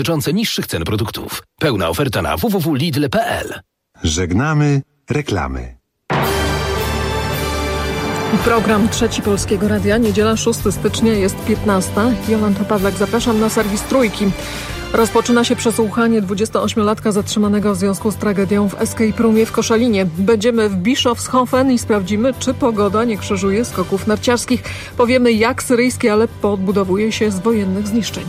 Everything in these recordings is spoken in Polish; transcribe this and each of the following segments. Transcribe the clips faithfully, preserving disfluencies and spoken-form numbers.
dotyczące niższych cen produktów. Pełna oferta na w w w kropka lidl kropka p l. Żegnamy reklamy. Program Trzeci Polskiego Radia, niedziela szóstego stycznia, jest piętnasta. Jolanta Pawlak, zapraszam na serwis Trójki. Rozpoczyna się przesłuchanie dwudziestoośmiolatka zatrzymanego w związku z tragedią w Escape Roomie w Koszalinie. Będziemy w Bischofshofen i sprawdzimy, czy pogoda nie krzyżuje skoków narciarskich. Powiemy, jak syryjskie Aleppo odbudowuje się z wojennych zniszczeń.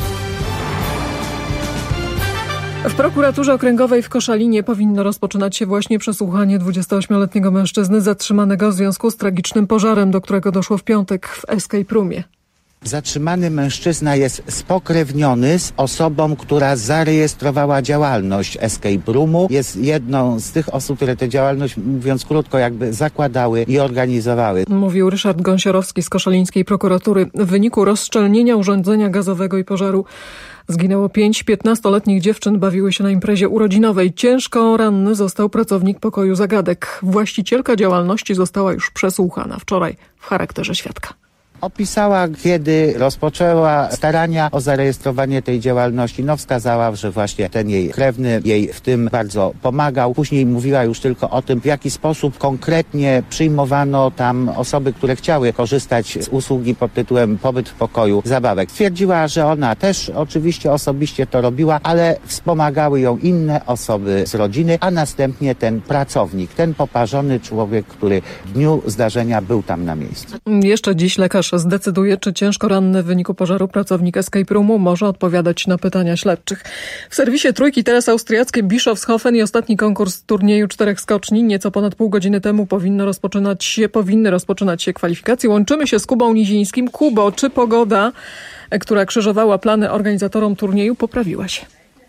W prokuraturze okręgowej w Koszalinie powinno rozpoczynać się właśnie przesłuchanie dwudziestoośmioletniego mężczyzny zatrzymanego w związku z tragicznym pożarem, do którego doszło w piątek w Escape Roomie. Zatrzymany mężczyzna jest spokrewniony z osobą, która zarejestrowała działalność Escape Roomu. Jest jedną z tych osób, które tę działalność, mówiąc krótko, jakby zakładały i organizowały. Mówił Ryszard Gąsiorowski z koszalińskiej prokuratury. W wyniku rozszczelnienia urządzenia gazowego i pożaru zginęło pięć piętnastoletnich dziewczyn, bawiły się na imprezie urodzinowej. Ciężko ranny został pracownik pokoju zagadek. Właścicielka działalności została już przesłuchana wczoraj w charakterze świadka. Opisała, kiedy rozpoczęła starania o zarejestrowanie tej działalności. No wskazała, że właśnie ten jej krewny jej w tym bardzo pomagał. Później mówiła już tylko o tym, w jaki sposób konkretnie przyjmowano tam osoby, które chciały korzystać z usługi pod tytułem pobyt w pokoju zabawek. Stwierdziła, że ona też oczywiście osobiście to robiła, ale wspomagały ją inne osoby z rodziny, a następnie ten pracownik, ten poparzony człowiek, który w dniu zdarzenia był tam na miejscu. Jeszcze dziś lekarz zdecyduje, czy ciężko ranny w wyniku pożaru pracownik Escape Roomu może odpowiadać na pytania śledczych. W serwisie Trójki teraz austriackie Bischofshofen i ostatni konkurs turnieju czterech skoczni. Nieco ponad pół godziny temu powinno rozpoczynać się, powinny rozpoczynać się kwalifikacje. Łączymy się z Kubą Nizińskim. Kubo, czy pogoda, która krzyżowała plany organizatorom turnieju, poprawiła się?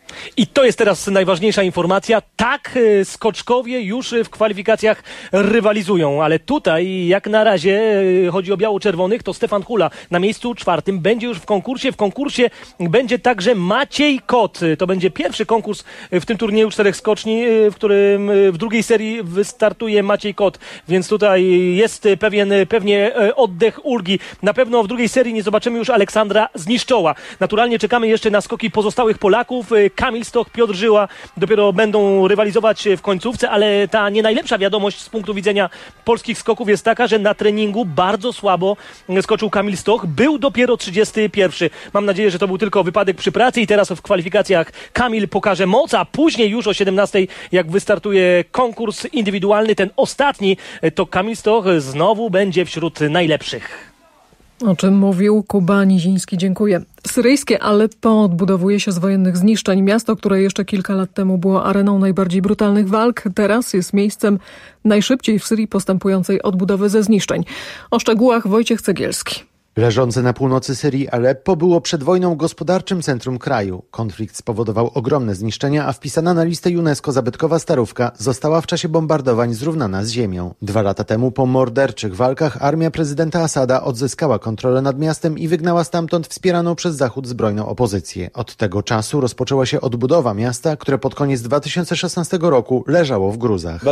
I to jest teraz najważniejsza informacja. Tak, skoczkowie już w kwalifikacjach rywalizują, ale tutaj jak na razie chodzi o biało-czerwonych, to Stefan Hula na miejscu czwartym będzie już w konkursie. W konkursie będzie także Maciej Kot. To będzie pierwszy konkurs w tym turnieju czterech skoczni, w którym w drugiej serii wystartuje Maciej Kot, więc tutaj jest pewien pewnie oddech ulgi. Na pewno w drugiej serii nie zobaczymy już Aleksandra Zniszczoła. Naturalnie czekamy jeszcze na skoki pozostałych Polaków. Kamil Stoch, Piotr Żyła dopiero będą rywalizować w końcówce, ale ta nie najlepsza wiadomość z punktu widzenia polskich skoków jest taka, że na treningu bardzo słabo skoczył Kamil Stoch. Był dopiero trzydziesty pierwszy. Mam nadzieję, że to był tylko wypadek przy pracy i teraz w kwalifikacjach Kamil pokaże moc, a później już o siedemnastej, jak wystartuje konkurs indywidualny, ten ostatni, to Kamil Stoch znowu będzie wśród najlepszych. O czym mówił Kuba Niziński. Dziękuję. Syryjskie Aleppo odbudowuje się z wojennych zniszczeń. Miasto, które jeszcze kilka lat temu było areną najbardziej brutalnych walk, teraz jest miejscem najszybciej w Syrii postępującej odbudowy ze zniszczeń. O szczegółach Wojciech Cegielski. Leżące na północy Syrii Aleppo było przed wojną gospodarczym centrum kraju. Konflikt spowodował ogromne zniszczenia, a wpisana na listę UNESCO zabytkowa Starówka została w czasie bombardowań zrównana z ziemią. Dwa lata temu po morderczych walkach armia prezydenta Asada odzyskała kontrolę nad miastem i wygnała stamtąd wspieraną przez Zachód zbrojną opozycję. Od tego czasu rozpoczęła się odbudowa miasta, które pod koniec dwa tysiące szesnastego roku leżało w gruzach.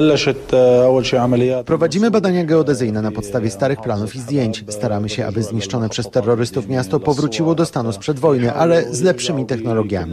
Prowadzimy badania geodezyjne na podstawie starych planów i zdjęć. Staramy się, aby zniszczone przez terrorystów miasto powróciło do stanu sprzed wojny, ale z lepszymi technologiami.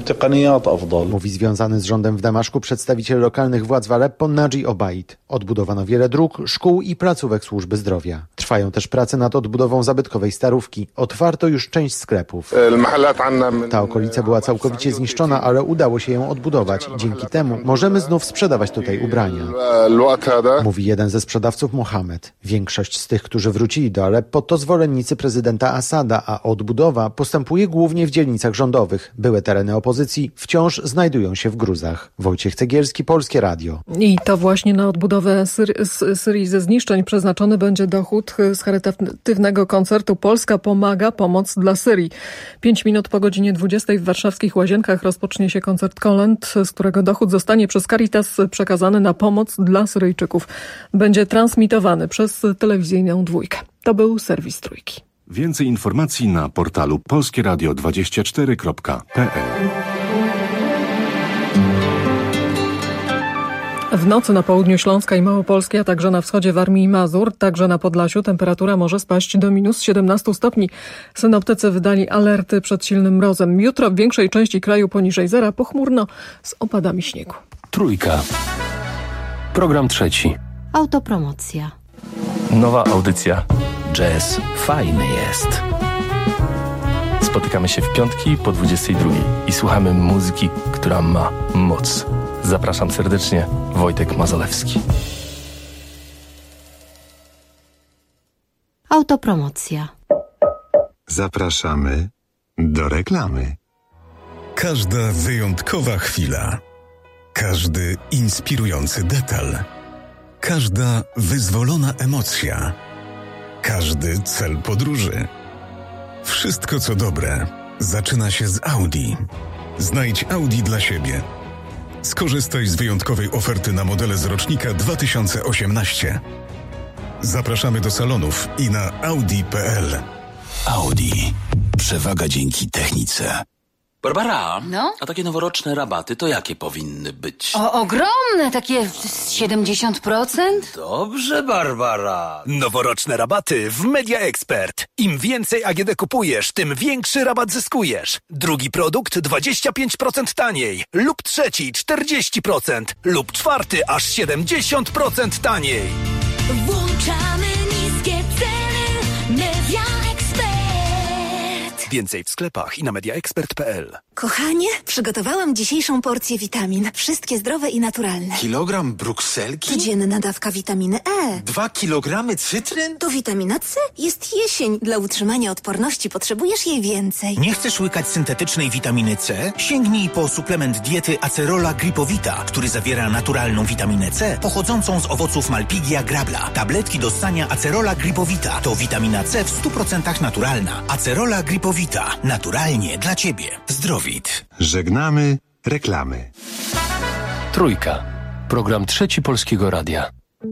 Mówi związany z rządem w Damaszku przedstawiciel lokalnych władz w Aleppo Nadzi Obaid. Odbudowano wiele dróg, szkół i placówek służby zdrowia. Trwają też prace nad odbudową zabytkowej Starówki. Otwarto już część sklepów. Ta okolica była całkowicie zniszczona, ale udało się ją odbudować. Dzięki temu możemy znów sprzedawać tutaj ubrania. Mówi jeden ze sprzedawców Mohamed. Większość z tych, którzy wrócili do Aleppo, to zwolennicy prezydenta Asada, a odbudowa postępuje głównie w dzielnicach rządowych. Były tereny opozycji wciąż znajdują się w gruzach. Wojciech Cegielski, Polskie Radio. I to właśnie na odbudowę Syrii, Syrii ze zniszczeń przeznaczony będzie dochód z charytatywnego koncertu Polska pomaga, pomoc dla Syrii. Pięć minut po godzinie dwudziestej w warszawskich Łazienkach rozpocznie się koncert kolęd, z którego dochód zostanie przez Caritas przekazany na pomoc dla Syryjczyków. Będzie transmitowany przez telewizyjną Dwójkę. To był serwis Trójki. Więcej informacji na portalu polskie radio dwadzieścia cztery kropka p l. W nocy na południu Śląska i Małopolski, a także na wschodzie Warmii i Mazur, także na Podlasiu temperatura może spaść do minus siedemnaście stopni. Synoptycy wydali alerty przed silnym mrozem. Jutro w większej części kraju poniżej zera, pochmurno z opadami śniegu. Trójka. Program trzeci. Autopromocja. Nowa audycja. Jazz fajny jest. Spotykamy się w piątki po dwudziestej drugiej i słuchamy muzyki, która ma moc. Zapraszam serdecznie, Wojtek Mazolewski. Autopromocja. Zapraszamy do reklamy. Każda wyjątkowa chwila, każdy inspirujący detal, każda wyzwolona emocja, każdy cel podróży. Wszystko co dobre zaczyna się z Audi. Znajdź Audi dla siebie. Skorzystaj z wyjątkowej oferty na modele z rocznika dwa tysiące osiemnaście. Zapraszamy do salonów i na audi kropka p l. Audi. Przewaga dzięki technice. Barbara, no? A takie noworoczne rabaty to jakie powinny być? O, ogromne, takie siedemdziesiąt procent? Dobrze, Barbara. Noworoczne rabaty w Media Expert. Im więcej A G D kupujesz, tym większy rabat zyskujesz. Drugi produkt dwadzieścia pięć procent taniej, lub trzeci czterdzieści procent, lub czwarty aż siedemdziesiąt procent taniej. Włączamy niskie ceny. Media Expert. Więcej w sklepach i na media expert kropka p l. Kochanie, przygotowałam dzisiejszą porcję witamin. Wszystkie zdrowe i naturalne. Kilogram brukselki? Codzienna dawka witaminy E. Dwa kilogramy cytryn? To witamina C. Jest jesień. Dla utrzymania odporności potrzebujesz jej więcej. Nie chcesz łykać syntetycznej witaminy C? Sięgnij po suplement diety Acerola Gripowita, który zawiera naturalną witaminę C pochodzącą z owoców Malpighia grabla. Tabletki do ssania Acerola Gripowita to witamina C w stu procentach naturalna. Acerola Gripowita. Naturalnie dla Ciebie. Zdrowit. Żegnamy reklamy. Trójka. Program trzeci Polskiego Radia.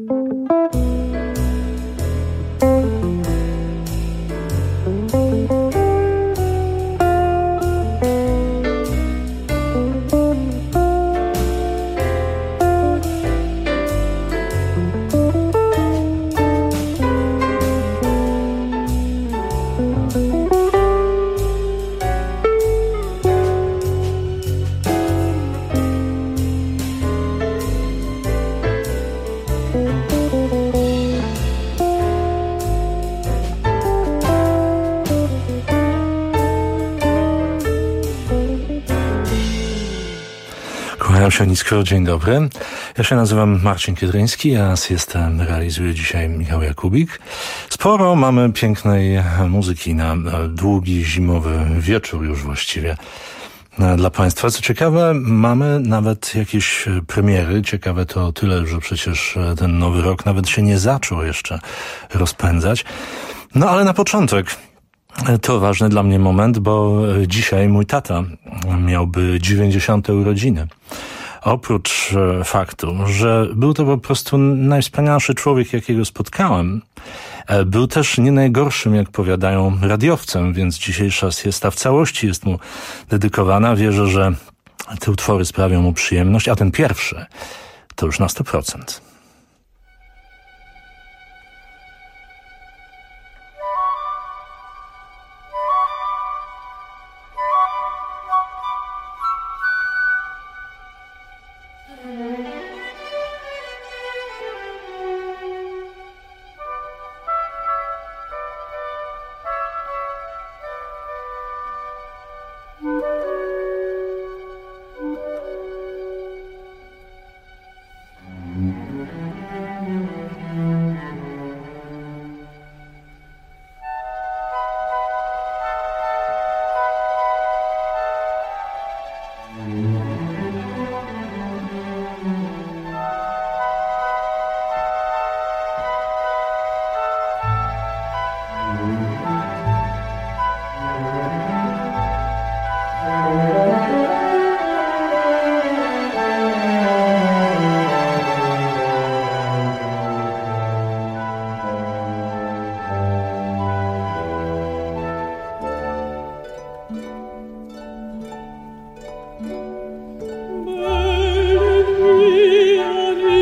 Sianicko, dzień dobry. Ja się nazywam Marcin Kiedryński, a system realizuje dzisiaj Michał Jakubik. Sporo mamy pięknej muzyki na długi zimowy wieczór już właściwie dla Państwa. Co ciekawe, mamy nawet jakieś premiery. Ciekawe to o tyle, że przecież ten nowy rok nawet się nie zaczął jeszcze rozpędzać. No ale na początek to ważny dla mnie moment, bo dzisiaj mój tata miałby dziewięćdziesiąte urodziny. Oprócz faktu, że był to po prostu najwspanialszy człowiek, jakiego spotkałem, był też nie najgorszym, jak powiadają, radiowcem, więc dzisiejsza siesta w całości jest mu dedykowana. Wierzę, że te utwory sprawią mu przyjemność, a ten pierwszy to już na sto procent. Bene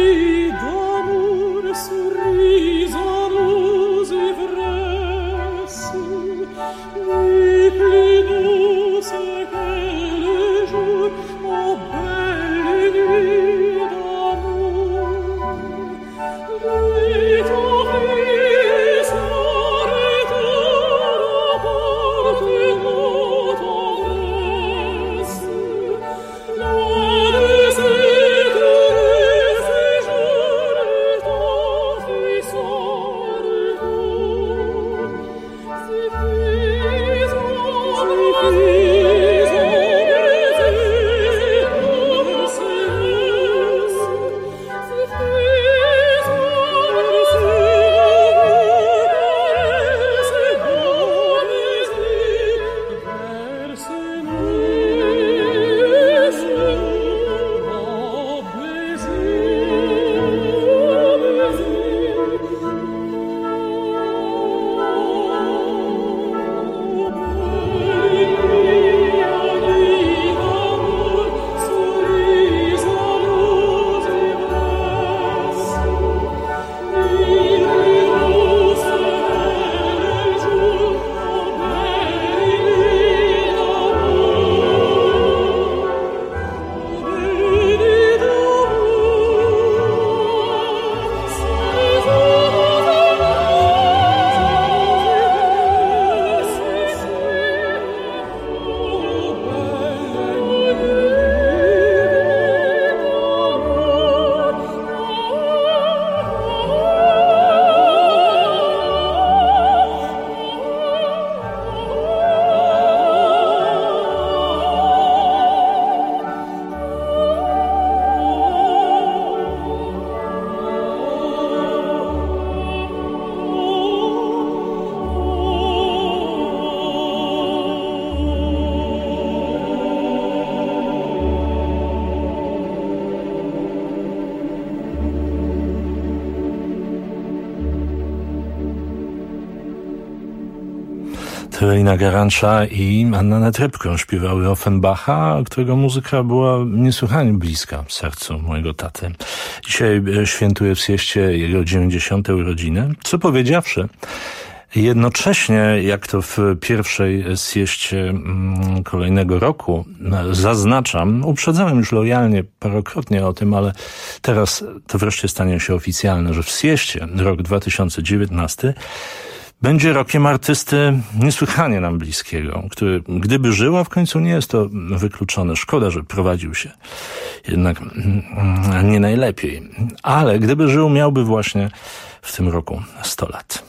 Tereina Garancza i Anna Netrebko śpiewały Offenbacha, którego muzyka była niesłychanie bliska sercu mojego taty. Dzisiaj świętuje w Sieście jego dziewięćdziesiąte urodziny, co powiedziawszy, jednocześnie, jak to w pierwszej sieście kolejnego roku zaznaczam, uprzedzałem już lojalnie parokrotnie o tym, ale teraz to wreszcie stanie się oficjalne, że w sieście rok dwa tysiące dziewiętnasty będzie rokiem artysty niesłychanie nam bliskiego, który gdyby żył, a w końcu nie jest to wykluczone. Szkoda, że prowadził się jednak nie najlepiej. Ale gdyby żył, miałby właśnie w tym roku sto lat.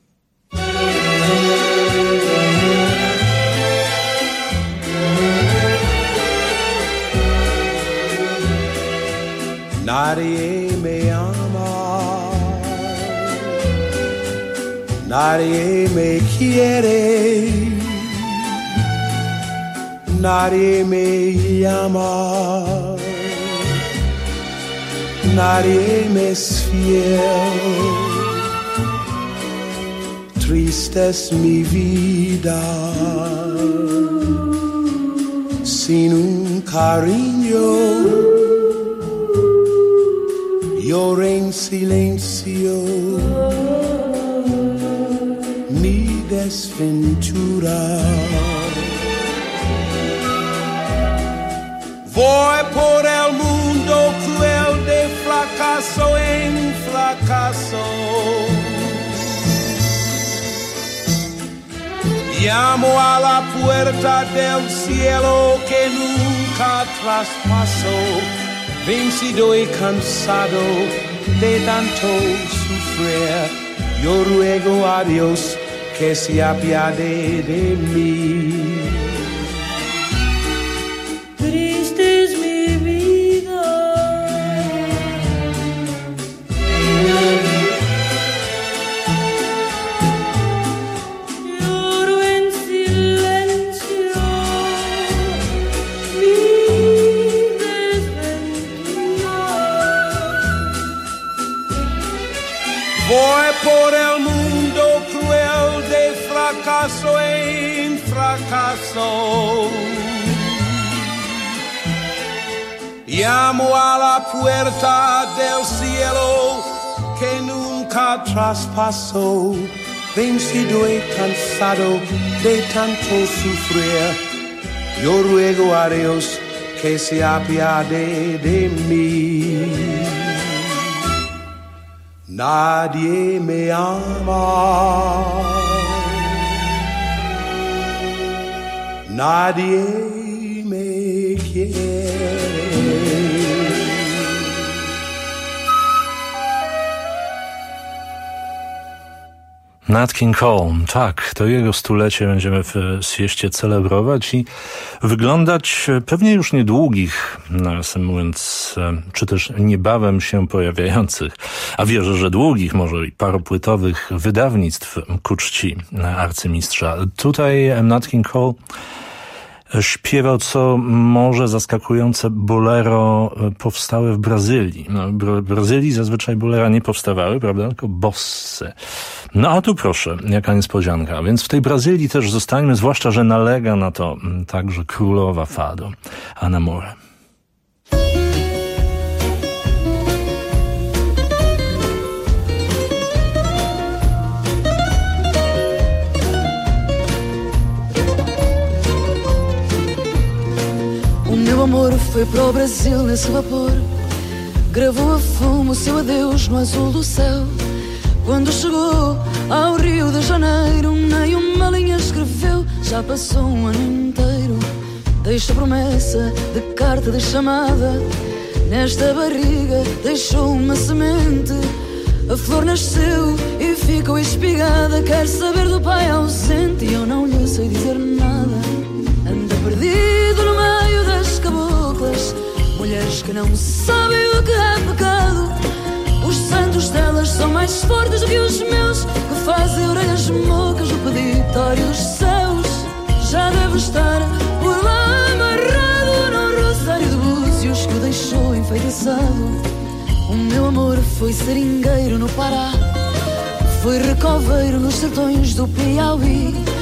Nadie me ama, nadie me quiere, nadie me llama, nadie me es fiel. Triste es mi vida sin un cariño. Lloro en silencio mi desventura. Voy por el mundo cruel de fracaso en fracaso. Llamo a la puerta del cielo que nunca traspaso. Vencido y cansado de tanto sufrir, yo ruego a Dios que se apiade de mí. Triste es mi vida, lloro en silencio mi. Voy por el mundo cruel de fracaso en fracaso. Llamo a la puerta del cielo que nunca traspaso. Vencido y cansado de tanto sufrir, yo ruego a Dios que se apiade de mí. Nadie me ama, nadie me quiere. Nat King Cole, tak, to jego stulecie będziemy w sieście celebrować i wyglądać pewnie już niedługich, nawiasem mówiąc, czy też niebawem się pojawiających, a wierzę, że długich, może i paropłytowych wydawnictw ku czci arcymistrza. Tutaj Nat King Cole śpiewał, co może zaskakujące, bolero powstałe w Brazylii. No, w Brazylii zazwyczaj bolera nie powstawały, prawda, tylko bossy. No a tu proszę, jaka niespodzianka. Więc w tej Brazylii też zostańmy, zwłaszcza, że nalega na to także królowa fado, Ana Moura. O meu amor foi pro Brasil nesse vapor, gravou a fumo o seu adeus no azul do céu. Quando chegou ao Rio de Janeiro, nem uma linha escreveu, já passou um ano inteiro. Deixa promessa de carta de chamada, nesta barriga deixou uma semente. A flor nasceu e ficou espigada, quer saber do pai ausente e eu não lhe sei dizer nada. Anda perdido no meio das caboclas, mulheres que não sabem o que é pecado. Os santos delas são mais fortes do que os meus, que fazem orelhas mocas no peditório dos céus. Já deve estar por lá amarrado no rosário de búzios que o deixou enfeitiçado. O meu amor foi seringueiro no Pará, foi recoveiro nos sertões do Piauí,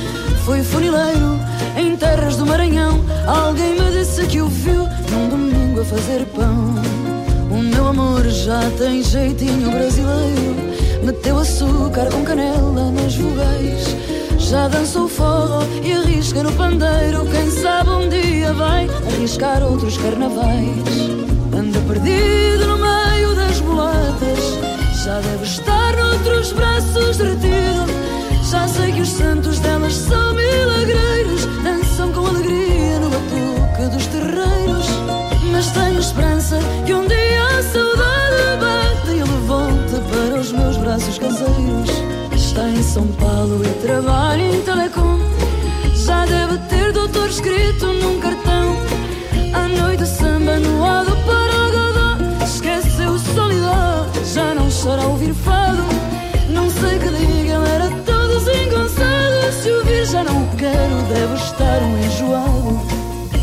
foi funileiro em terras do Maranhão. Alguém me disse que o viu num domingo a fazer pão. O meu amor já tem jeitinho brasileiro, meteu açúcar com canela nas vogais, já dançou forró e arrisca no pandeiro. Quem sabe um dia vai arriscar outros carnavais. Anda perdido no meio das mulatas, já deve estar noutros braços derretido. Já sei que os santos delas são milagreiros, dançam com alegria no batuque dos terreiros. Mas tenho esperança que um dia a saudade bate e ele volte para os meus braços caseiros. Está em São Paulo e trabalha em telecom, já deve ter doutor escrito num cartão. À noite samba no lado para o godó, esqueceu solidão, já não chora ao ouvir fado. Não sei que diga, ele era todo desengonçado. Se o vir já não quero, deve estar um enjoado.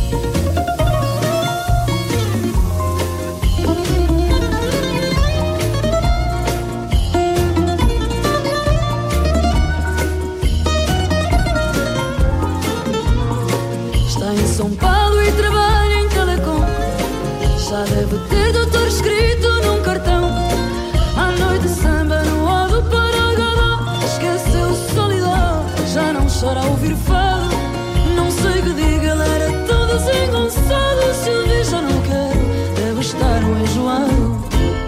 São Paulo e trabalha em telecom, já deve ter doutor escrito num cartão. À noite samba no lado para o godó, esqueceu solidão, já não chora ao ouvir fado. Não sei que diga, ele era todo desengonçado. Se o vir já não quero, deve estar um enjoado.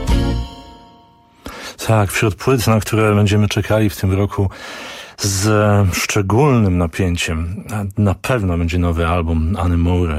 Tak, wśród płyt, na które będziemy czekali w tym roku z szczególnym napięciem, na pewno będzie nowy album Anny Moore.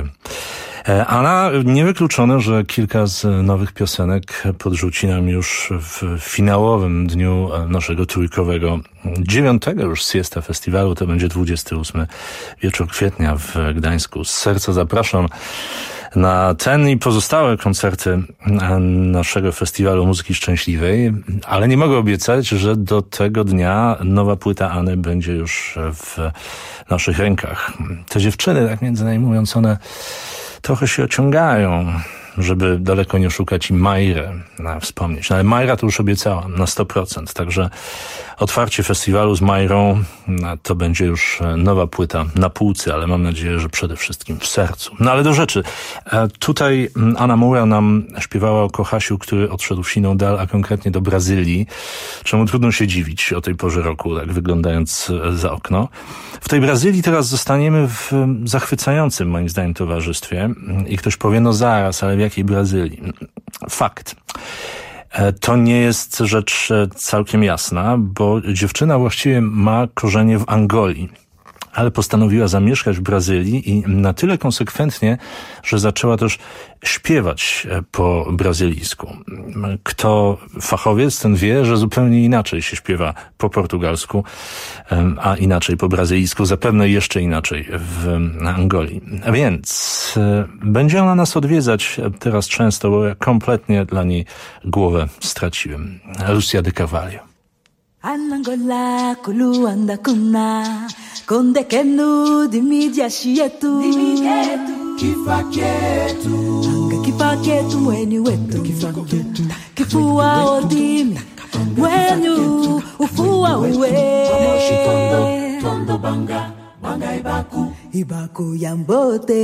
A niewykluczone, że kilka z nowych piosenek podrzuci nam już w finałowym dniu naszego trójkowego, dziewiątego już Siesta Festiwalu. To będzie dwudziesty ósmy wieczór kwietnia w Gdańsku. Z serca zapraszam na ten i pozostałe koncerty naszego Festiwalu Muzyki Szczęśliwej, ale nie mogę obiecać, że do tego dnia nowa płyta Anny będzie już w naszych rękach. Te dziewczyny, tak między nami mówiąc, one trochę się ociągają, żeby daleko nie szukać i Majrę na wspomnieć. No ale Majra to już obiecała na sto procent, także otwarcie festiwalu z Majrą to będzie już nowa płyta na półce, ale mam nadzieję, że przede wszystkim w sercu. No ale do rzeczy. Tutaj Anna Moore nam śpiewała o Kochasiu, który odszedł w siną dal, a konkretnie do Brazylii, czemu trudno się dziwić o tej porze roku, tak wyglądając za okno. W tej Brazylii teraz zostaniemy w zachwycającym moim zdaniem towarzystwie i ktoś powie, no zaraz, ale w jakiej Brazylii? Fakt. To nie jest rzecz całkiem jasna, bo dziewczyna właściwie ma korzenie w Angolii, ale postanowiła zamieszkać w Brazylii i na tyle konsekwentnie, że zaczęła też śpiewać po brazylijsku. Kto fachowiec, ten wie, że zupełnie inaczej się śpiewa po portugalsku, a inaczej po brazylijsku, zapewne jeszcze inaczej w Angolii. A więc będzie ona nas odwiedzać teraz często, bo ja kompletnie dla niej głowę straciłem. Lucia de Carvalho. Anangola kulu anda kuna konde kenu di media shietu di media kifaketu anga kifaketu mwenyu wetu kifaketu kifua odimi mwenyu ufua uwe tondo banga banga ibaku ibaku yambote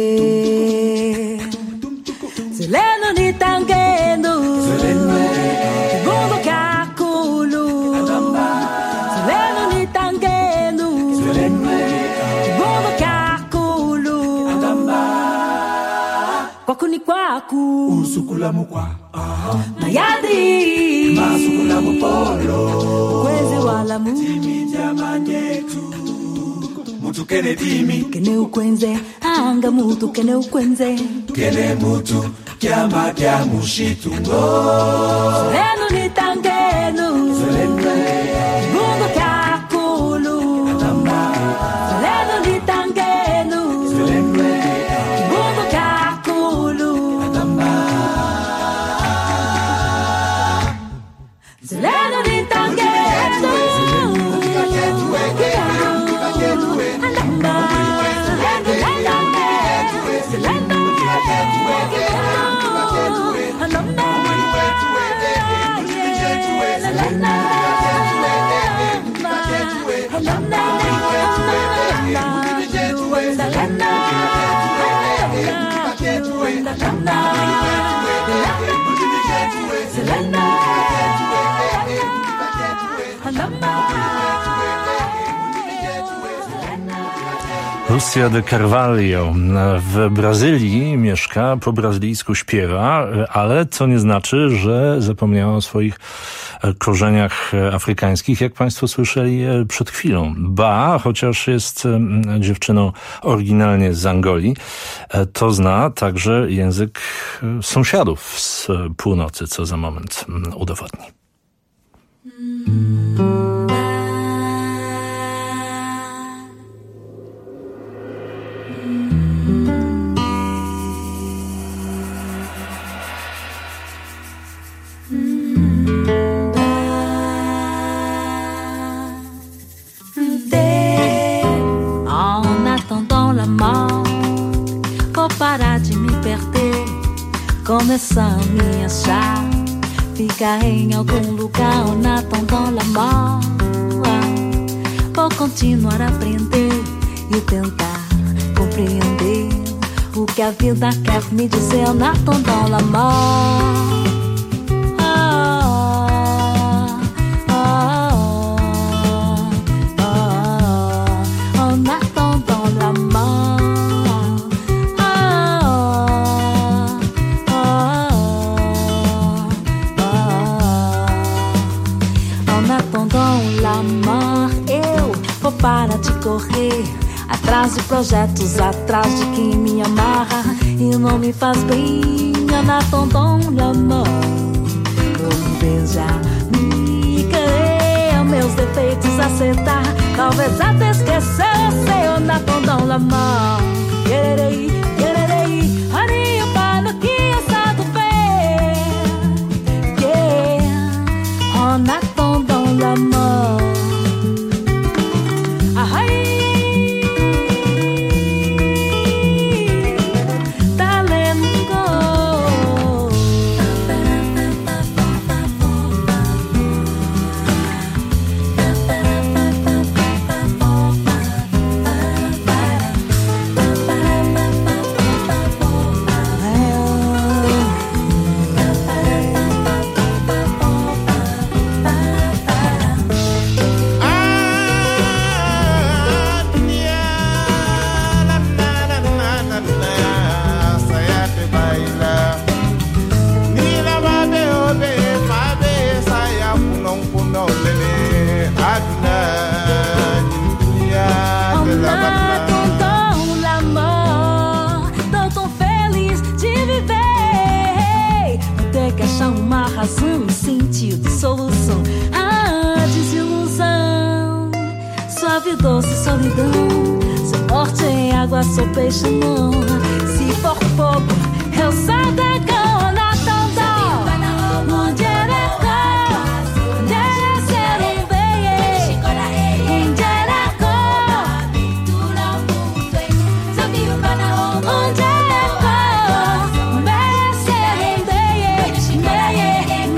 seleno ni tangendo seleno gongo kakulu seleno ni tangendo seleno gongo kakulu kwaku ni kwaku usukula mukwa mayadi masukula mupolo kweze wala mu timija manyetu mutu kene dimi kene ukwenze anga mutu kene ukwenze kene mutu kyama kya mushitungo seleno ni tangeno seleno gungo kakulu seleno ni tangeno seleno gungo kakulu seleno ni tangeno Lucia de Carvalho w Brazylii mieszka, po brazylijsku śpiewa, ale co nie znaczy, że zapomniała o swoich korzeniach afrykańskich, jak państwo słyszeli przed chwilą. Ba, chociaż jest dziewczyną oryginalnie z Angolii, to zna także język sąsiadów z północy, co za moment udowodni. Parar de me perder, começar a me achar, ficar em algum lugar ou na dans la mort. Vou continuar a aprender e tentar compreender o que a vida quer me dizer na dans la mort. Para de correr atrás de projetos, atrás de quem me amarra e não me faz bem. Ana Tondon Lamor, como beijar, me querer, meus defeitos aceitar, talvez até esquecer o seu Ana Tondon Lamor. Quererei, quererei, arinho para que essa do pé, yeah, Ana Tondon Lamor. Razão, sentido, solução. Ah, desilusão. Suave, doce, solidão. Se morte é água, sou peixe, não. Se for fogo, eu saio da cana, tão dó. Onde era cor, onde era ser um veio. Onde era cor, pintura o mundo. Sabia para onde era cor, merecer um veio.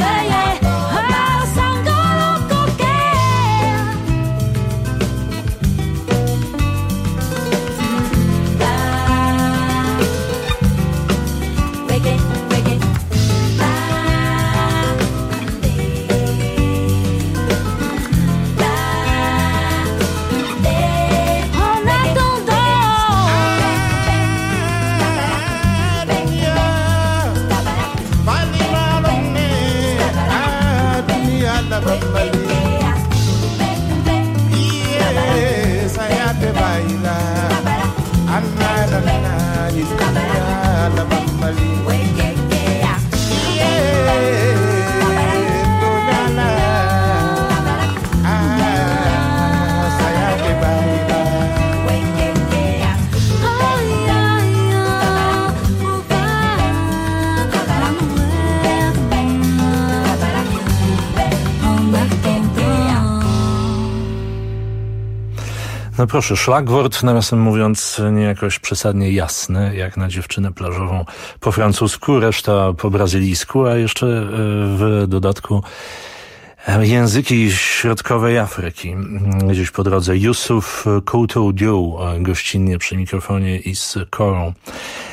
No proszę, szlagwort, nawiasem mówiąc, nie jakoś przesadnie jasny, jak na dziewczynę plażową po francusku, reszta po brazylijsku, a jeszcze w dodatku języki środkowej Afryki. Gdzieś po drodze Yusuf Koutou Diou, gościnnie przy mikrofonie i z korą.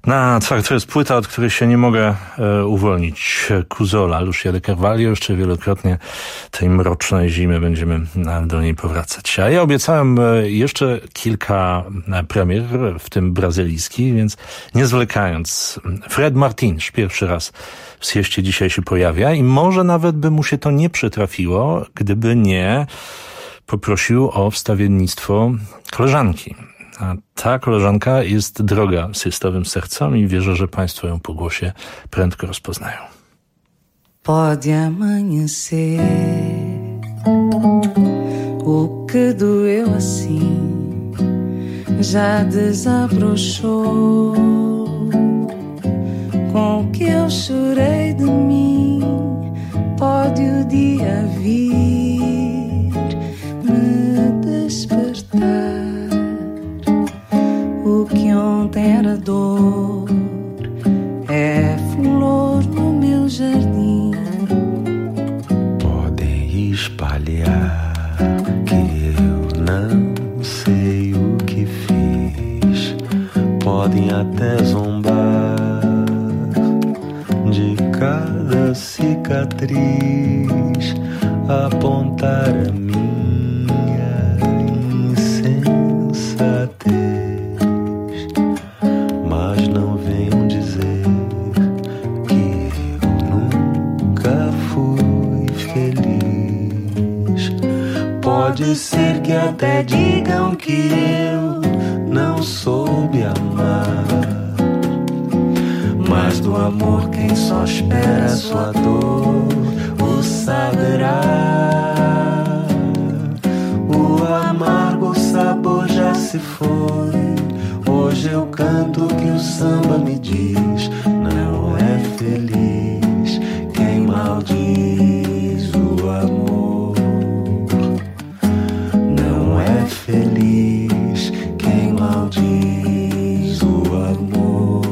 Na tak, to jest płyta, od której się nie mogę e, uwolnić. Kuzola, Lucia de Carvalho, jeszcze wielokrotnie tej mrocznej zimy będziemy do niej powracać. A ja obiecałem jeszcze kilka premier, w tym brazylijski, więc nie zwlekając. Fred Martins pierwszy raz w Sieście dzisiaj się pojawia i może nawet by mu się to nie przytrafiło, gdyby nie poprosił o wstawiennictwo koleżanki. A ta koleżanka jest droga Systowym sercom i wierzę, że Państwo ją po głosie prędko rozpoznają. Pode amanhecer, o que doeu assim já desabrochou. Com o que eu chorei de mim, pode o dia vir me despertar. O que ontem era dor é flor no meu jardim. Podem espalhar que eu não sei o que fiz. Podem até zombar de cada cicatriz, apontar a minha insensatez. Mas não venham dizer que eu nunca fui feliz. Pode ser que até digam que eu não soube amar, mas do amor quem só espera a sua dor o saberá. O amargo sabor já se foi. Hoje eu canto que o samba me diz: não é feliz quem maldiz o amor. Não é feliz quem maldiz o amor.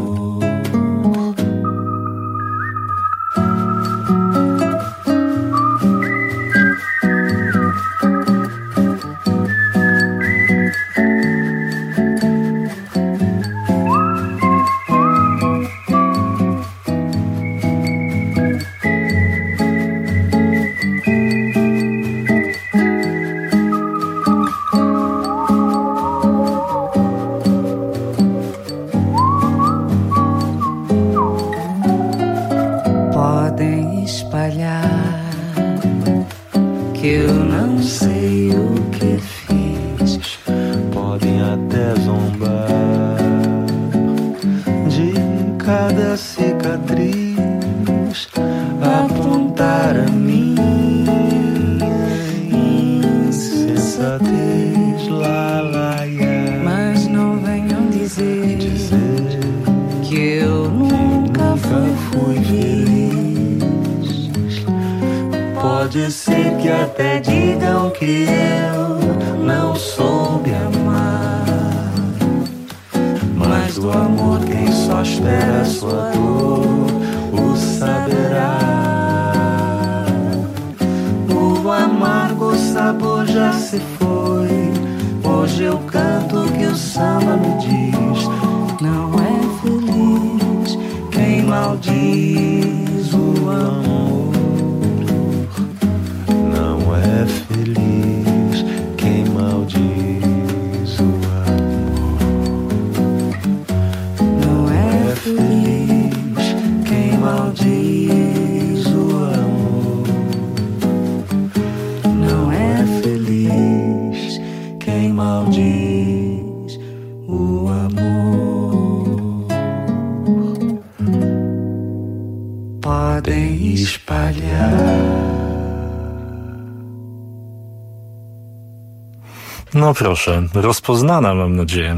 No proszę, rozpoznana, mam nadzieję,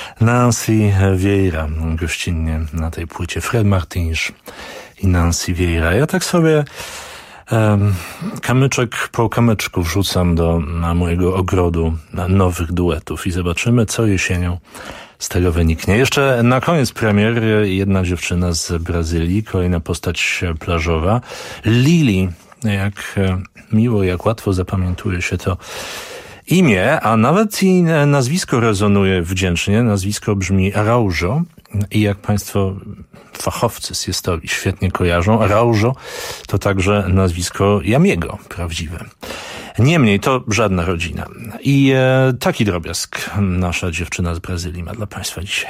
Nancy Vieira gościnnie na tej płycie. Fred Martins i Nancy Vieira. Ja tak sobie um, kamyczek po kamyczku wrzucam do na mojego ogrodu na nowych duetów i zobaczymy, co jesienią z tego wyniknie. Jeszcze na koniec premier jedna dziewczyna z Brazylii, kolejna postać plażowa. Lili, jak miło, jak łatwo zapamiętuje się to imię, a nawet i nazwisko rezonuje wdzięcznie. Nazwisko brzmi Araújo I jak Państwo fachowcy z historii świetnie kojarzą, Araujo to także nazwisko Jamiego prawdziwe. Niemniej to żadna rodzina. I e, taki drobiazg nasza dziewczyna z Brazylii ma dla Państwa dzisiaj.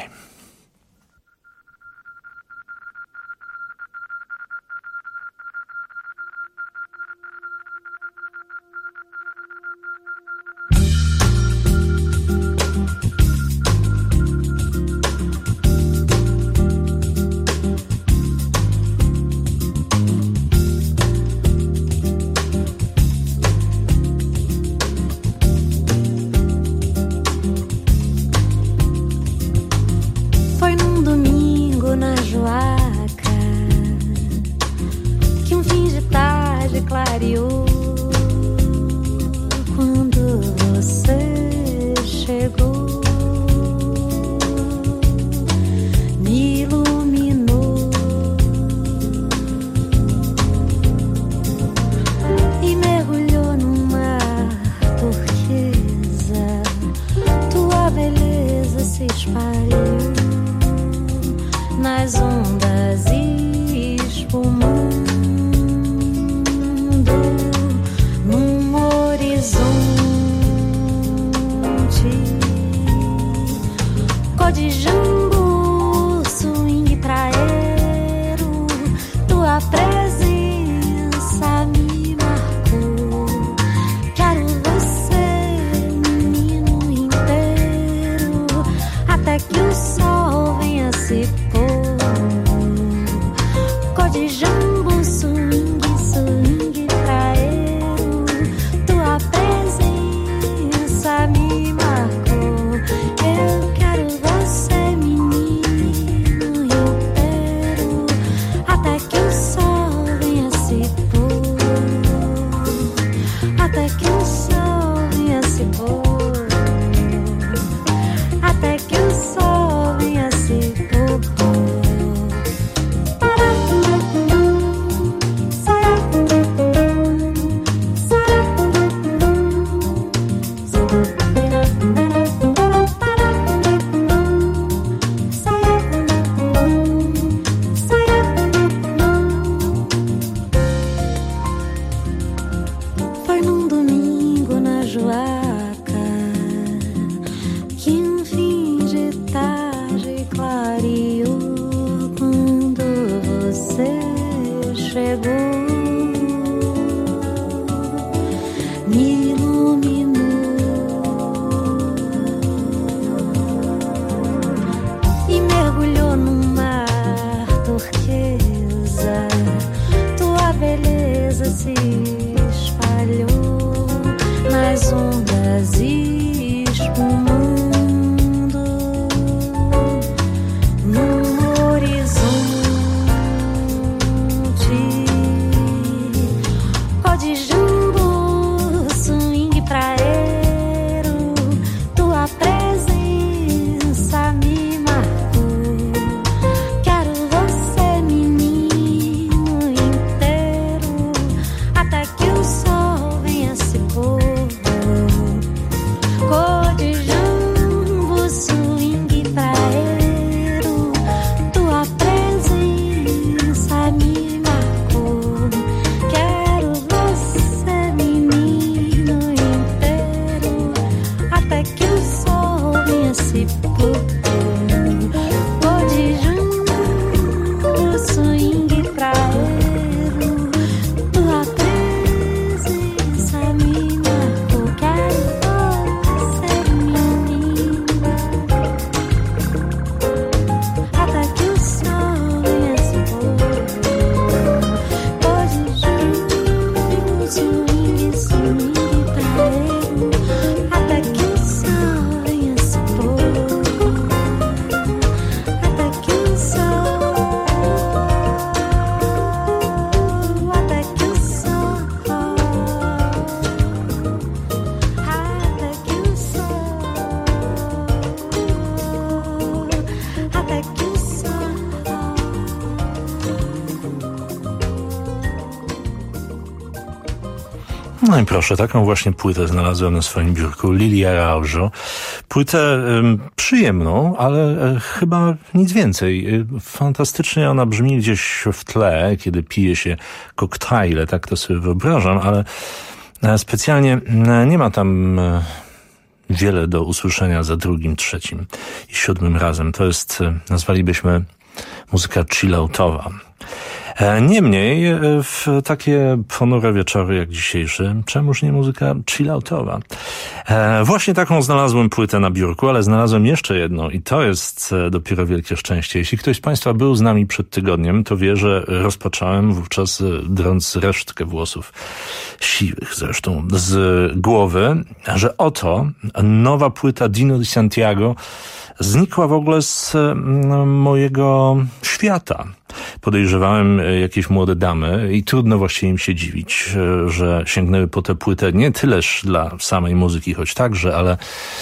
No i proszę, taką właśnie płytę znalazłem na swoim biurku. Lili Araujo, Płytę y, przyjemną, ale y, chyba nic więcej. Y, fantastycznie ona brzmi gdzieś w tle, kiedy pije się koktajle, tak to sobie wyobrażam, ale y, specjalnie y, nie ma tam y, wiele do usłyszenia za drugim, trzecim i siódmym razem. To jest, y, nazwalibyśmy, muzyka chilloutowa. Niemniej w takie ponure wieczory jak dzisiejszy, czemuż nie muzyka chilloutowa? Właśnie taką znalazłem płytę na biurku, ale znalazłem jeszcze jedną i to jest dopiero wielkie szczęście. Jeśli ktoś z Państwa był z nami przed tygodniem, to wie, że rozpocząłem wówczas drąc resztkę włosów, siwych zresztą, z głowy, że oto nowa płyta Dino Di Santiago znikła w ogóle z mojego świata. Podejrzewałem jakieś młode damy i trudno właściwie im się dziwić, że sięgnęły po tę płytę nie tyleż dla samej muzyki, choć także, ale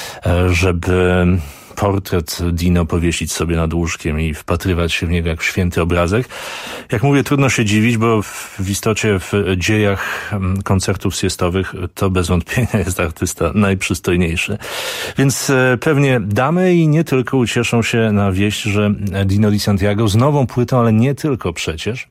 żeby portret Dino powiesić sobie nad łóżkiem i wpatrywać się w niego jak w święty obrazek. Jak mówię, trudno się dziwić, bo w, w istocie w dziejach koncertów siestowych to bez wątpienia jest artysta najprzystojniejszy. Więc e, pewnie damy i nie tylko ucieszą się na wieść, że Dino Di Santiago z nową płytą, ale nie tylko przecież,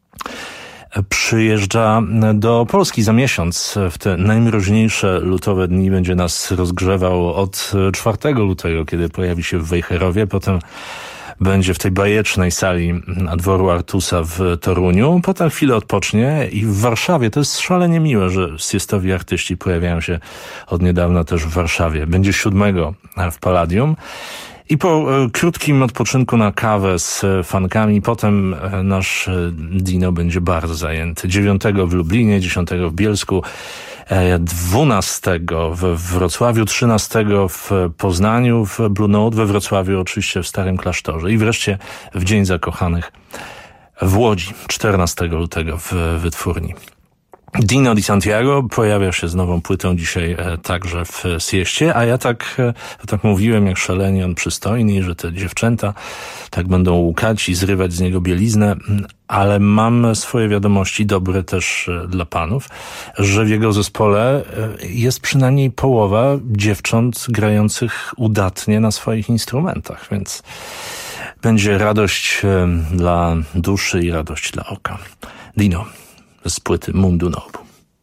przyjeżdża do Polski za miesiąc. W te najmroźniejsze lutowe dni będzie nas rozgrzewał od czwartego lutego, kiedy pojawi się w Wejherowie. Potem będzie w tej bajecznej sali dworu Artusa w Toruniu. Potem chwilę odpocznie i w Warszawie. To jest szalenie miłe, że siestowi artyści pojawiają się od niedawna też w Warszawie. Będzie siódmego w Palladium. I po e, krótkim odpoczynku na kawę z e, fankami, potem e, nasz e, Dino będzie bardzo zajęty. dziewiątego w Lublinie, dziesiątego w Bielsku, e, dwunastego w Wrocławiu, trzynastego w Poznaniu, w Blue Note, we Wrocławiu oczywiście w Starym Klasztorze i wreszcie w Dzień Zakochanych w Łodzi, czternastego lutego w Wytwórni. Dino Di Santiago pojawia się z nową płytą dzisiaj e, także w sieście, a ja tak, e, tak mówiłem jak szalenie on przystojny, że te dziewczęta tak będą łukać i zrywać z niego bieliznę, ale mam swoje wiadomości dobre też e, dla panów, że w jego zespole e, jest przynajmniej połowa dziewcząt grających udatnie na swoich instrumentach, więc będzie radość e, dla duszy i radość dla oka. Dino z płyty Mundo Novo.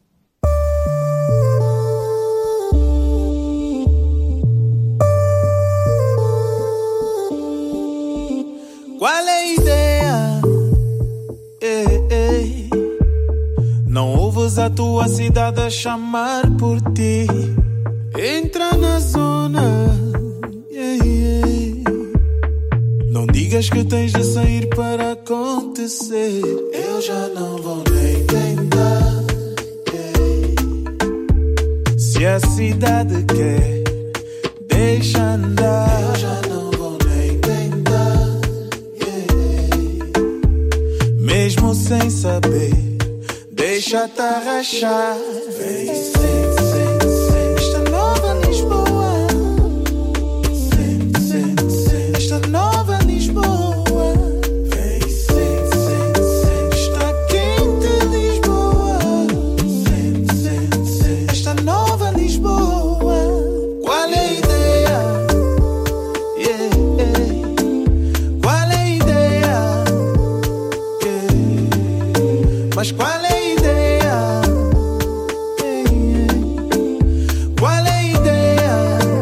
Qual é a ideia? Ei, ei. Não ouves a tua cidade a chamar por ti. Entra na zona. Ei, ei. Não digas que tens de sair para acontecer. Eu já não vou nem tentar. Ei. Se a cidade quer, deixa andar. Eu já não vou nem tentar. Ei. Mesmo sem saber, deixa-te arrachar. Vem, sente, sente, sente. Esta nova Lisboa. Sente, sente, sente. Esta nova Lisboa. Vem, sente, sente, sente. Está quente Lisboa. Sente, sente, sente. Esta nova Lisboa. Qual é a ideia? Yeah, yeah. Qual é a ideia? Yeah. Mas qual é a ideia? Yeah, yeah. Qual é a ideia?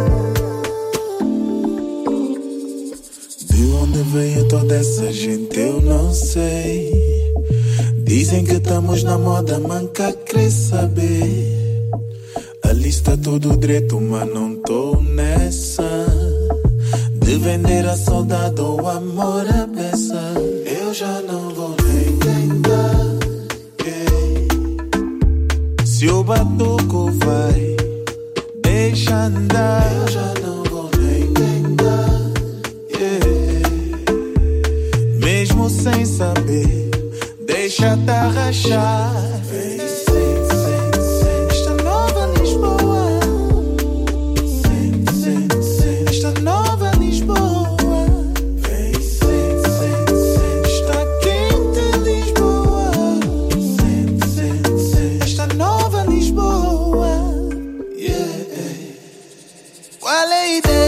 De onde veio toda essa gente eu não sei. Dizem que estamos na moda, manca quer saber. A lista todo direito, mas não tô nessa. De vender a saudade ou amor à beça. Eu já não vou nem tentar. Yeah. Se o batuco vai, deixa andar. Eu já não vou nem tentar. Yeah. Mesmo sem saber, deixa-te arrachar. Vem, sente, sente, sente. Esta nova Lisboa. Sente, sente, sente. Esta nova Lisboa. Vem, sente, sente, sente. Está quente Lisboa. Sente, sente, sente. Esta nova Lisboa. Yeah. Qual é a ideia?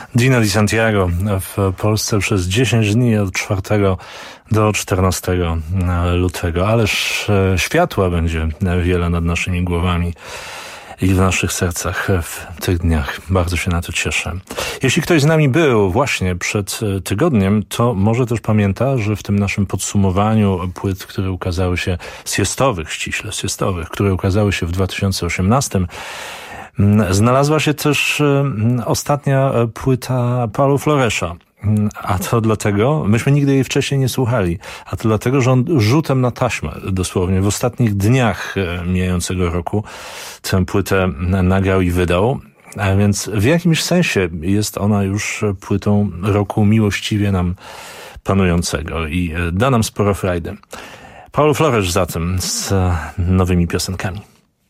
Dino Di Santiago w Polsce przez dziesięć dni od czwartego do czternastego lutego. Ależ światła będzie wiele nad naszymi głowami i w naszych sercach w tych dniach. Bardzo się na to cieszę. Jeśli ktoś z nami był właśnie przed tygodniem, to może też pamięta, że w tym naszym podsumowaniu płyt, które ukazały się, siestowych ściśle, siestowych, które ukazały się w dwa tysiące osiemnastym, znalazła się też ostatnia płyta Paulo Floresza. A to dlatego, myśmy nigdy jej wcześniej nie słuchali, a to dlatego, że on rzutem na taśmę dosłownie w ostatnich dniach mijającego roku tę płytę nagrał i wydał. A więc w jakimś sensie jest ona już płytą roku miłościwie nam panującego i da nam sporo frajdy. Paulo Flores zatem z nowymi piosenkami.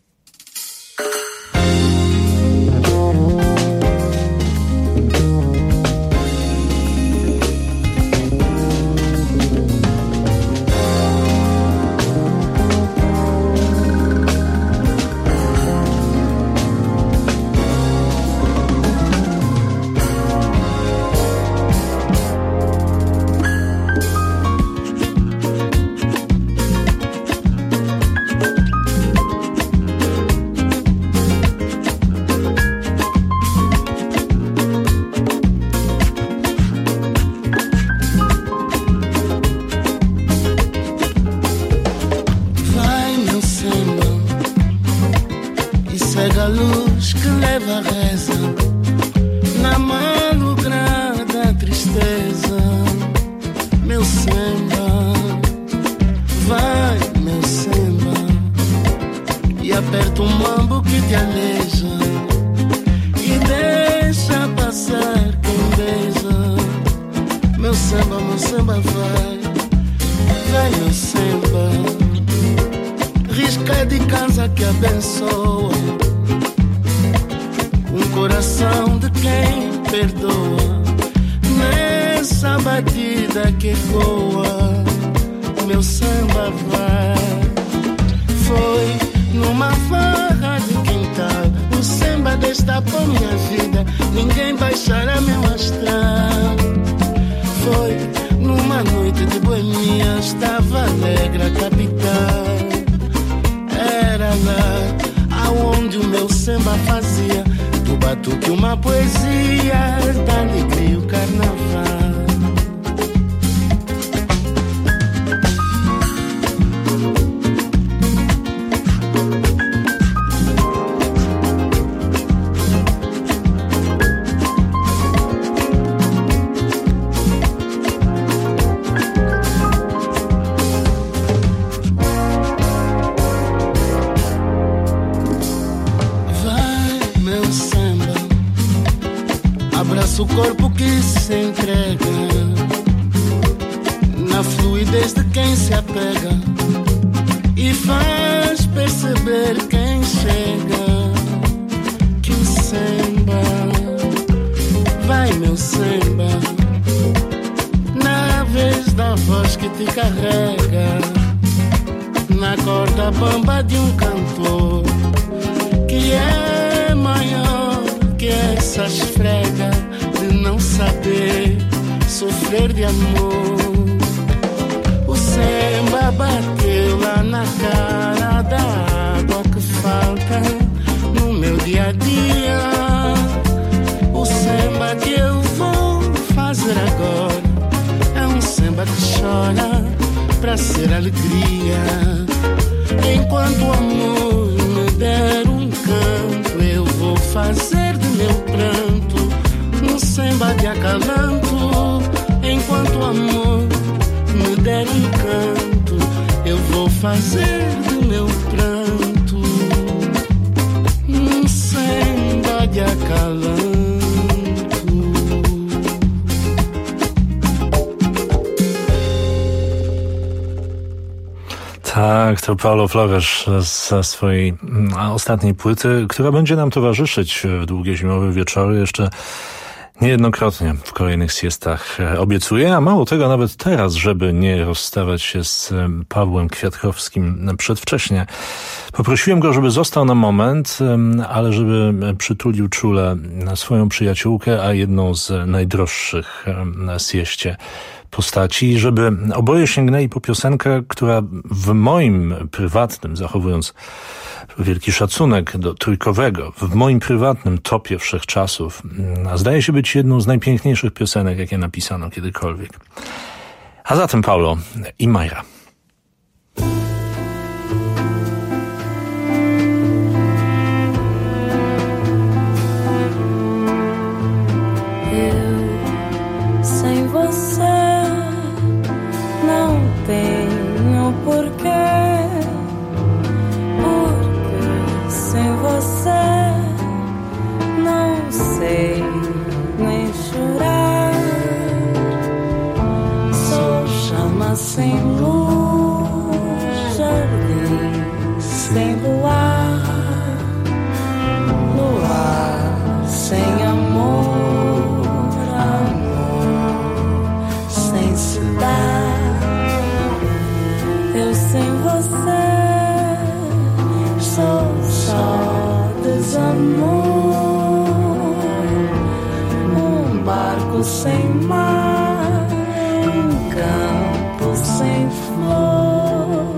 O corpo que se entrega na fluidez de quem se apega e faz perceber quem chega que o samba vai, meu samba, na vez da voz que te carrega, na corda bamba de um cantor que é maior que essa esfrega de não saber sofrer de amor. O samba bateu lá na cara da água que falta no meu dia a dia. O samba que eu vou fazer agora é um samba que chora pra ser alegria. Enquanto o amor me der um canto, eu vou fazer do meu pranto um samba de acalanto. Enquanto o amor me der um canto, eu vou fazer do meu pranto um samba de acalanto. Tak, to Paulo Flores ze swojej ostatniej płyty, która będzie nam towarzyszyć w długie zimowe wieczory jeszcze Niejednokrotnie w kolejnych siestach obiecuję, a mało tego, nawet teraz, żeby nie rozstawać się z Pawłem Kwiatkowskim przedwcześnie. Poprosiłem go, żeby został na moment, ale żeby przytulił czule swoją przyjaciółkę, a jedną z najdroższych na sieście postaci, żeby oboje sięgnęli po piosenkę, która w moim prywatnym, zachowując wielki szacunek do trójkowego, w moim prywatnym topie wszechczasów, a zdaje się być jedną z najpiękniejszych piosenek, jakie napisano kiedykolwiek. A zatem Paulo i Mayra. Sem você não tenho porquê, porque sem você não sei nem chorar. Sou chama sem luz, jardim sem luar, luar sem amor. Eu sem você sou só desamor, um barco sem mar, um campo sem flor,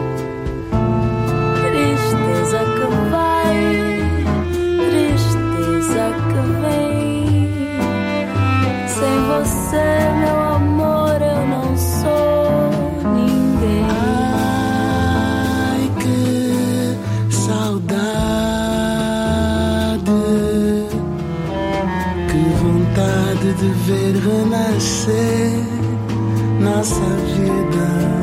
tristeza que vai, tristeza que vem. Sem você, meu amor, eu não sou ninguém. Ai, que saudade, que vontade de ver renascer nossa vida.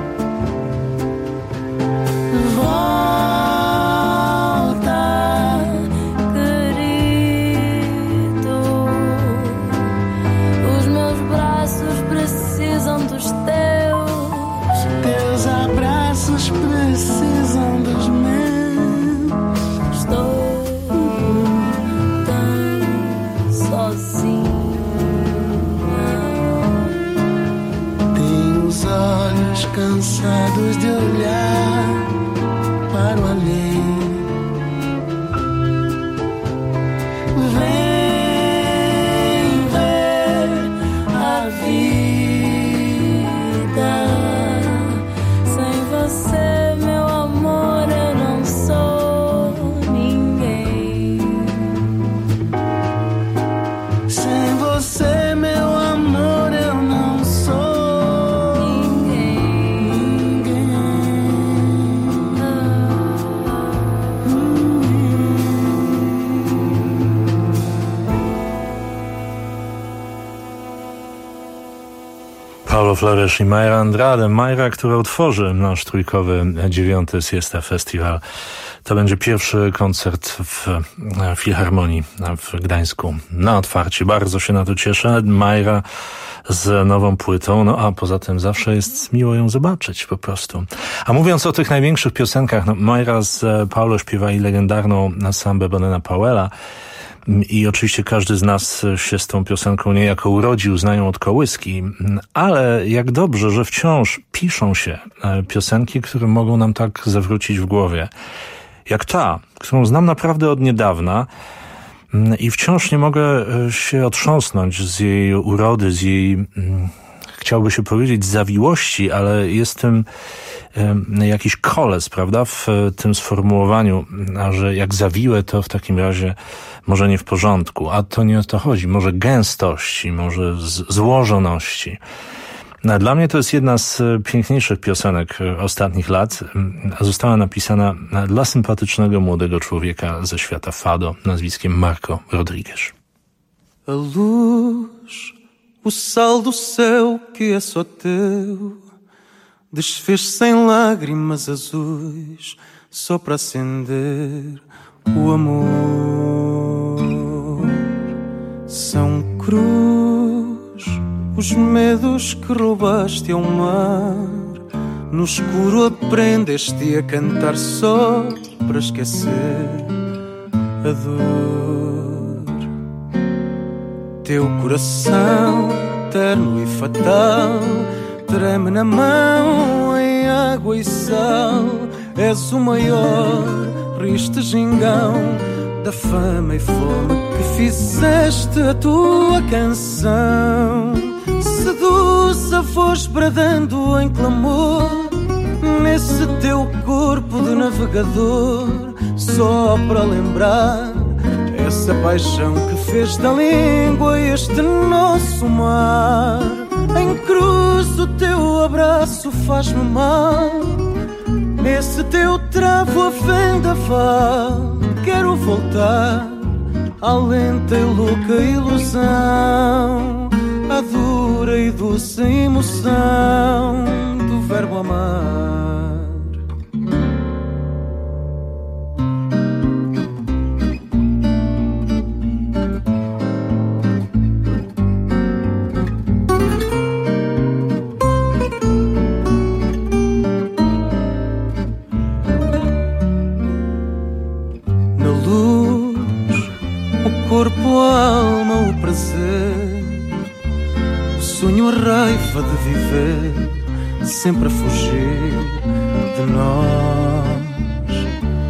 Precisam dos meus. Estou tão sozinha. Tenho os olhos cansados de olhar para o além. Vem ver a vida. Você, meu amor, eu não sou ninguém. Sem você, meu amor, eu não sou ninguém. Ninguém. Paulo Flores i Mayra Andrade. Mayra, która utworzy nasz trójkowy dziewiąty Siesta Festival. To będzie pierwszy koncert w Filharmonii w Gdańsku na otwarcie. Bardzo się na to cieszę. Mayra z nową płytą, no a poza tym zawsze jest miło ją zobaczyć po prostu. A mówiąc o tych największych piosenkach, no Mayra z Paulo śpiewali legendarną sambę Bonena Powella. I oczywiście każdy z nas się z tą piosenką niejako urodził, znają od kołyski, ale jak dobrze, że wciąż piszą się piosenki, które mogą nam tak zawrócić w głowie. Jak ta, którą znam naprawdę od niedawna i wciąż nie mogę się otrząsnąć z jej urody, z jej, chciałby się powiedzieć, zawiłości, ale jest tym jakiś koles, prawda, w tym sformułowaniu, a że jak zawiłe, to w takim razie może nie w porządku, a to nie o to chodzi, może gęstości, może z- złożoności. No, dla mnie to jest jedna z piękniejszych piosenek ostatnich lat. Została napisana dla sympatycznego młodego człowieka ze świata fado, nazwiskiem Marco Rodrigues. A luz, o sal do céu que é só teu, desfez-se em lágrimas azuis, só para acender o amor. São cruz os medos que roubaste ao mar, no escuro aprendeste a cantar só para esquecer a dor. Teu coração terno e fatal treme na mão em água e sal. És o maior ristegingão da fama e fome que fizeste a tua canção. Seduz a voz bradando em clamor nesse teu corpo de navegador, só para lembrar essa paixão que fez da língua este nosso mar. Em cruz o teu abraço faz-me mal, nesse teu travo a vendaval. Quero voltar à lenta e louca ilusão, à dura e doce emoção do verbo amar. Corpo, a alma, o prazer, o sonho, a raiva de viver, sempre a fugir de nós.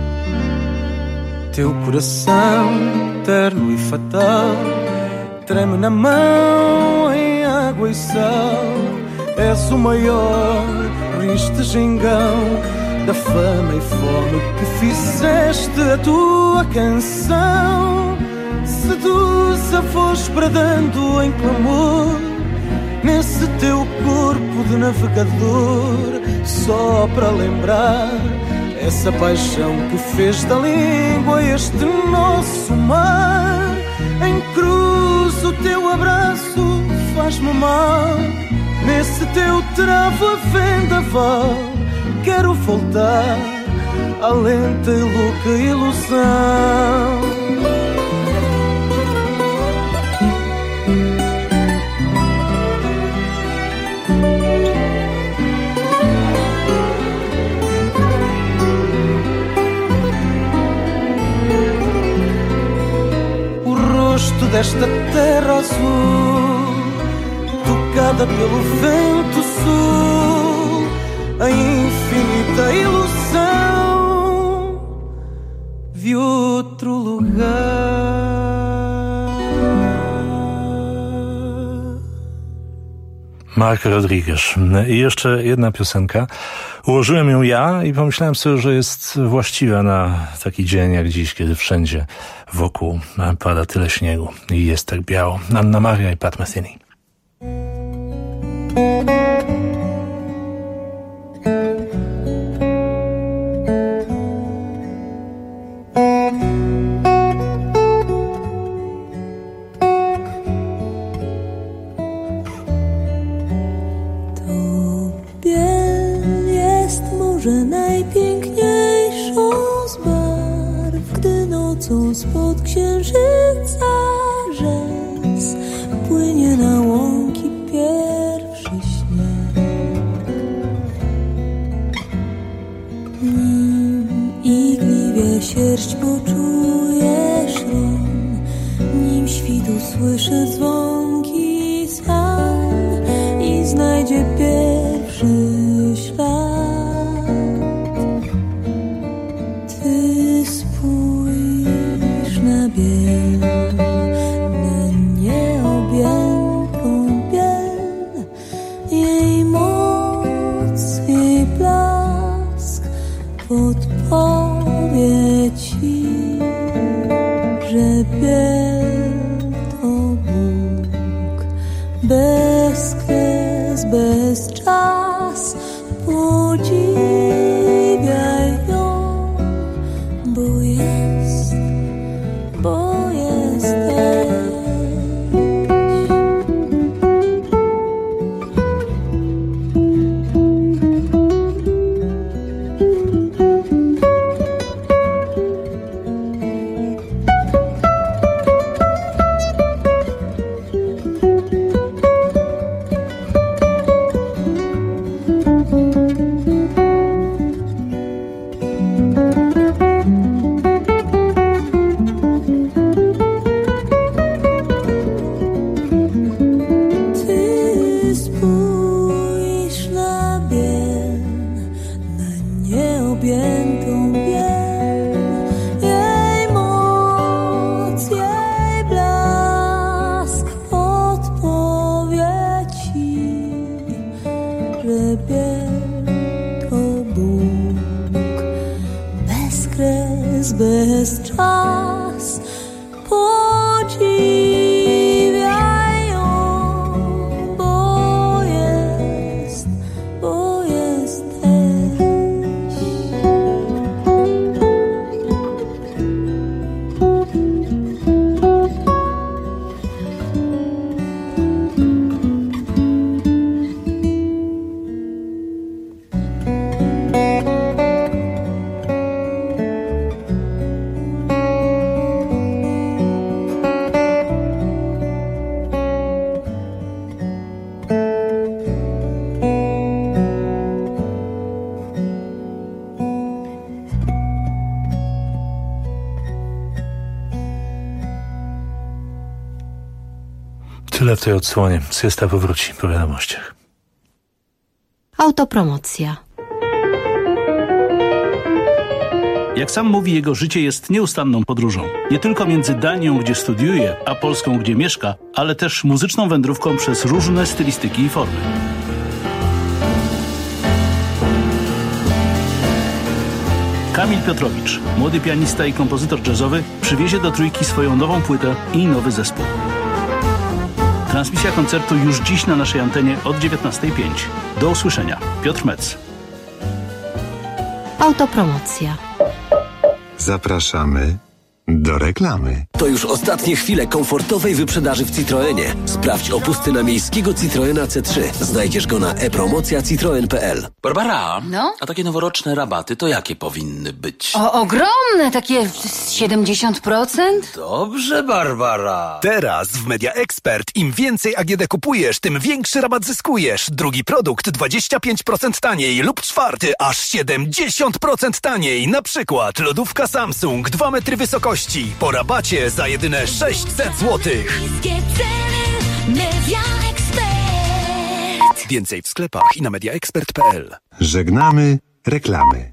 Teu coração terno e fatal treme na mão em água e sal. És o maior ristegingão da fama e fome que fizeste a tua canção. Seduz a voz bradando em clamor nesse teu corpo de navegador, só para lembrar essa paixão que fez da língua este nosso mar. Em cruz o teu abraço faz-me mal, nesse teu travo a vendaval. Quero voltar à lenta e louca ilusão. Desta terra azul, tocada pelo vento sul, a infinita ilusão vi outro lugar. Mark Rodriguez. I jeszcze jedna piosenka. Ułożyłem ją ja i pomyślałem sobie, że jest właściwa na taki dzień jak dziś, kiedy wszędzie wokół pada tyle śniegu i jest tak biało. Anna Maria i Pat Metheny. Spod księżyca rzez płynie na łąki pierwszy śnieg. Nim igliwie sierść poczuje szron, nim świt usłyszy dzwonki sam i znajdzie pierwszy ślad. Ty spójrz na biel, na nieobjętą biel, jej moc, jej blask podpowie ci, że biel to Bóg, bez kres, bez czas, podziwiaj ją, bo jest, bo jesteś. Tyle w tej odsłonie. Siesta powróci po wiadomościach. Autopromocja. Jak sam mówi, jego życie jest nieustanną podróżą. Nie tylko między Danią, gdzie studiuje, a Polską, gdzie mieszka, ale też muzyczną wędrówką przez różne stylistyki i formy. Kamil Piotrowicz, młody pianista i kompozytor jazzowy, przywiezie do Trójki swoją nową płytę i nowy zespół. Transmisja koncertu już dziś na naszej antenie od dziewiętnastej pięć. Do usłyszenia. Piotr Metz. Autopromocja. Zapraszamy do reklamy. To już ostatnie chwile komfortowej wyprzedaży w Citroenie. Sprawdź opusty na miejskiego Citroena C trzy. Znajdziesz go na e-promocja citroen kropka p l. Barbara, no? A takie noworoczne rabaty to jakie powinny być? O, ogromne, takie siedemdziesiąt procent? Dobrze, Barbara. Teraz w Media Expert im więcej A G D kupujesz, tym większy rabat zyskujesz. Drugi produkt dwadzieścia pięć procent taniej lub czwarty aż siedemdziesiąt procent taniej. Na przykład lodówka Samsung dwa metry wysokości po rabacie za jedyne sześćset złotych. Media Expert. Więcej w sklepach i na media expert kropka p l. Żegnamy reklamy.